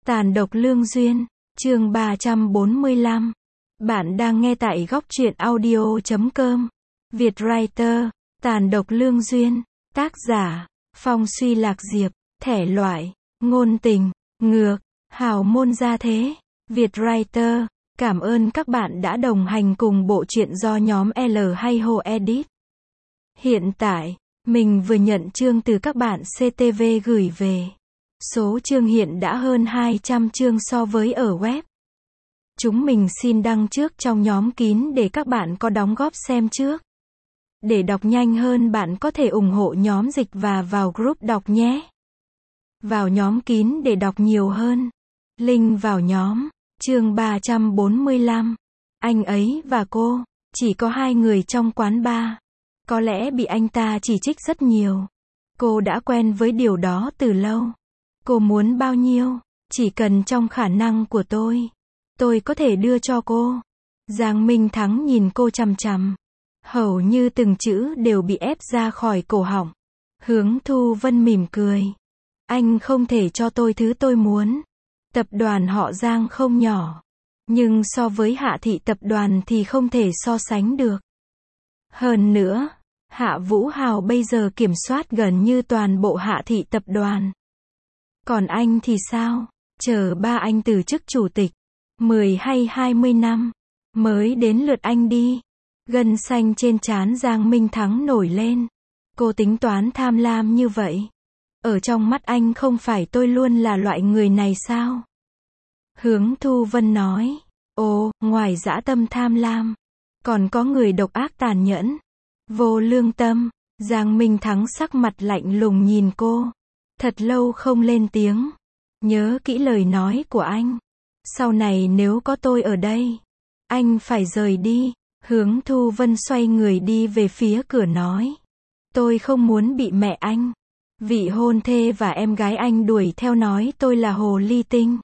Tàn độc lương duyên, chương 345. Bạn đang nghe tại góc truyện audio.com. Vietwriter, Tàn độc lương duyên, tác giả, Phong Suy Lạc Diệp, thể loại, ngôn tình, ngược, hào môn gia thế. Vietwriter, cảm ơn các bạn đã đồng hành cùng bộ truyện do nhóm L hay Ho edit. Hiện tại, mình vừa nhận chương từ các bạn CTV gửi về. Số chương hiện đã hơn 200 chương so với ở web. Chúng mình xin đăng trước trong nhóm kín để các bạn có đóng góp xem trước. Để đọc nhanh hơn bạn có thể ủng hộ nhóm dịch và vào group đọc nhé. Vào nhóm kín để đọc nhiều hơn. Link vào nhóm. Chương 345. Anh ấy và cô, chỉ có hai người trong quán bar. Có lẽ bị anh ta chỉ trích rất nhiều. Cô đã quen với điều đó từ lâu. Cô muốn bao nhiêu, chỉ cần trong khả năng của tôi có thể đưa cho cô. Giang Minh Thắng nhìn cô chằm chằm. Hầu như từng chữ đều bị ép ra khỏi cổ họng. Hướng Thu Vân mỉm cười. Anh không thể cho tôi thứ tôi muốn. Tập đoàn họ Giang không nhỏ. Nhưng so với Hạ Thị tập đoàn thì không thể so sánh được. Hơn nữa, Hạ Vũ Hào bây giờ kiểm soát gần như toàn bộ Hạ Thị tập đoàn. Còn anh thì sao? Chờ ba anh từ chức chủ tịch 10 hay 20 năm mới đến lượt anh đi. Gân xanh trên trán Giang Minh Thắng nổi lên. Cô tính toán tham lam như vậy. Ở trong mắt anh không phải tôi luôn là loại người này sao? Hướng Thu Vân nói. Ồ, ngoài dã tâm tham lam, còn có người độc ác tàn nhẫn, vô lương tâm. Giang Minh Thắng sắc mặt lạnh lùng nhìn cô. Thật lâu không lên tiếng. Nhớ kỹ lời nói của anh. Sau này nếu có tôi ở đây, anh phải rời đi. Hướng Thu Vân xoay người đi về phía cửa nói. Tôi không muốn bị mẹ anh, vị hôn thê và em gái anh đuổi theo nói tôi là hồ ly tinh.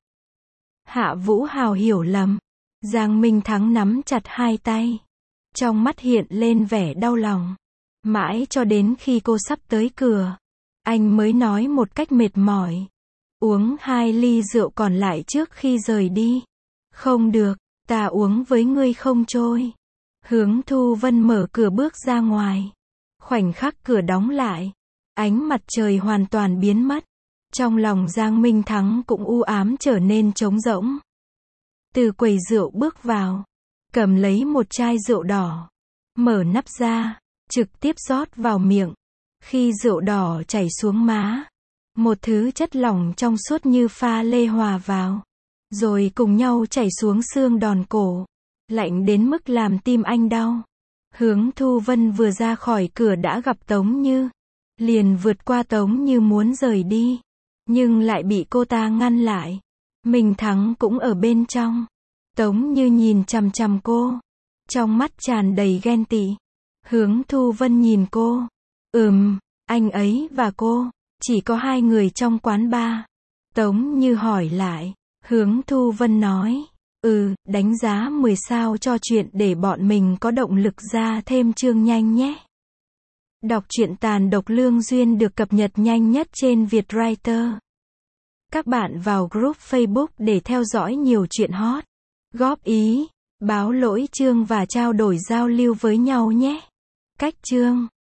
Hạ Vũ Hào hiểu lầm. Giang Minh Thắng nắm chặt hai tay. Trong mắt hiện lên vẻ đau lòng. Mãi cho đến khi cô sắp tới cửa, anh mới nói một cách mệt mỏi. Uống 2 ly rượu còn lại trước khi rời đi. Không được, ta uống với ngươi không trôi. Hướng Thu Vân mở cửa bước ra ngoài. Khoảnh khắc cửa đóng lại, ánh mặt trời hoàn toàn biến mất. Trong lòng Giang Minh Thắng cũng u ám trở nên trống rỗng. Từ quầy rượu bước vào, cầm lấy một chai rượu đỏ, mở nắp ra, trực tiếp rót vào miệng. Khi rượu đỏ chảy xuống má, một thứ chất lỏng trong suốt như pha lê hòa vào, rồi cùng nhau chảy xuống xương đòn cổ, lạnh đến mức làm tim anh đau. Hướng Thu Vân vừa ra khỏi cửa đã gặp Tống Như, liền vượt qua Tống Như muốn rời đi, nhưng lại bị cô ta ngăn lại. Minh Thắng cũng ở bên trong. Tống Như nhìn chằm chằm cô, trong mắt tràn đầy ghen tị. Hướng Thu Vân nhìn cô. Anh ấy và cô, chỉ có hai người trong quán bar. Tống Như hỏi lại. Hướng Thu Vân nói. Đánh giá 10 sao cho chuyện để bọn mình có động lực ra thêm chương nhanh nhé. Đọc truyện Tàn độc lương duyên được cập nhật nhanh nhất trên Vietwriter. Các bạn vào group Facebook để theo dõi nhiều chuyện hot, góp ý, báo lỗi chương và trao đổi giao lưu với nhau nhé. Cách chương